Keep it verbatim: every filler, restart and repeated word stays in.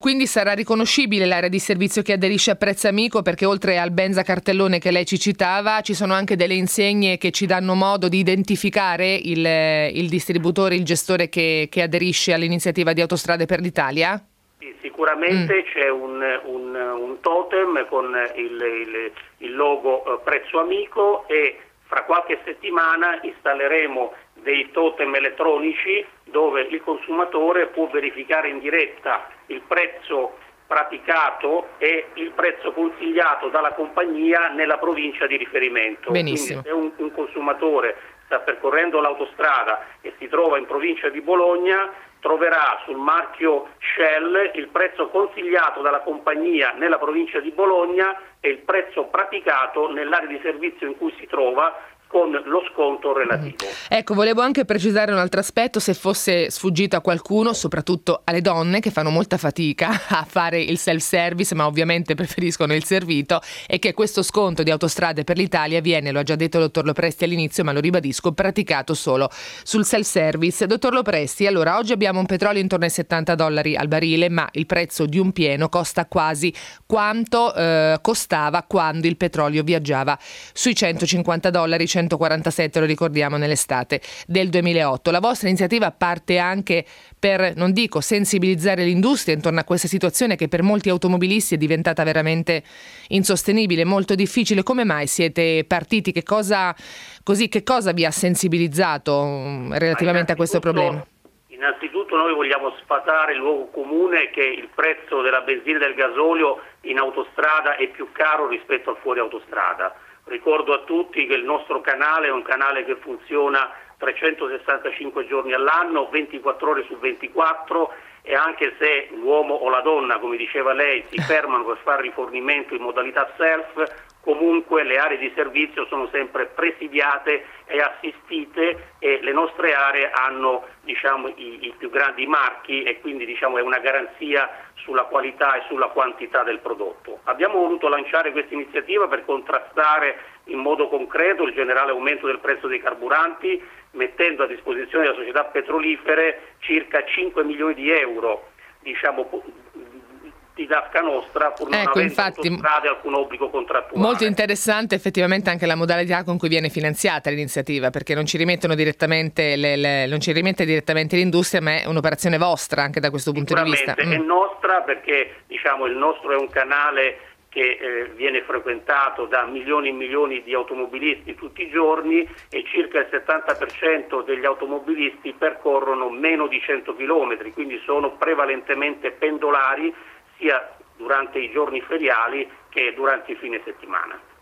Quindi sarà riconoscibile l'area di servizio che aderisce a Prezzo Amico, perché oltre al Benza cartellone che lei ci citava, ci sono anche delle insegne che ci danno modo di identificare il, il distributore, il gestore che, che aderisce all'iniziativa di Autostrade per l'Italia? Sì, sicuramente mm. c'è un, un, un totem con il, il, il logo eh, Prezzo Amico, e fra qualche settimana installeremo dei totem elettronici dove il consumatore può verificare in diretta il prezzo praticato e il prezzo consigliato dalla compagnia nella provincia di riferimento. Benissimo. Quindi se un, un consumatore sta percorrendo l'autostrada e si trova in provincia di Bologna, troverà sul marchio Shell il prezzo consigliato dalla compagnia nella provincia di Bologna e il prezzo praticato nell'area di servizio in cui si trova, con lo sconto relativo. Ecco, volevo anche precisare un altro aspetto, se fosse sfuggito a qualcuno, soprattutto alle donne che fanno molta fatica a fare il self-service, ma ovviamente preferiscono il servito, e che questo sconto di Autostrade per l'Italia viene, lo ha già detto il dottor Lopresti all'inizio, ma lo ribadisco, praticato solo sul self-service. Dottor Lopresti, allora, oggi abbiamo un petrolio intorno ai settanta dollari al barile, ma il prezzo di un pieno costa quasi quanto eh, costava quando il petrolio viaggiava sui centocinquanta dollari, centoquarantasette, lo ricordiamo, nell'estate del duemilaotto. La vostra iniziativa parte anche per, non dico sensibilizzare l'industria intorno a questa situazione che per molti automobilisti è diventata veramente insostenibile, molto difficile. Come mai siete partiti? Che cosa, così, che cosa vi ha sensibilizzato relativamente a questo problema? Innanzitutto noi vogliamo sfatare il luogo comune che il prezzo della benzina e del gasolio in autostrada è più caro rispetto al fuori autostrada. Ricordo a tutti che il nostro canale è un canale che funziona trecentosessantacinque giorni all'anno, ventiquattro ore su ventiquattro, e anche se l'uomo o la donna, come diceva lei, si fermano per fare rifornimento in modalità self, comunque le aree di servizio sono sempre presidiate e assistite, e le nostre aree hanno, diciamo, i, i più grandi marchi, e quindi, diciamo, è una garanzia sulla qualità e sulla quantità del prodotto. Abbiamo voluto lanciare questa iniziativa per contrastare in modo concreto il generale aumento del prezzo dei carburanti, mettendo a disposizione delle società petrolifere circa cinque milioni di euro, diciamo, di tasca nostra, pur non ecco, avendo infatti, Autostrade alcun obbligo contrattuale. Molto interessante effettivamente anche la modalità con cui viene finanziata l'iniziativa, perché non ci rimettono direttamente le, le, non ci rimette direttamente l'industria, ma è un'operazione vostra anche da questo punto di vista. Sicuramente è nostra, perché, diciamo, il nostro è un canale che eh, viene frequentato da milioni e milioni di automobilisti tutti i giorni, e circa il settanta per cento degli automobilisti percorrono meno di cento chilometri, quindi sono prevalentemente pendolari sia durante i giorni feriali che durante i fine settimana.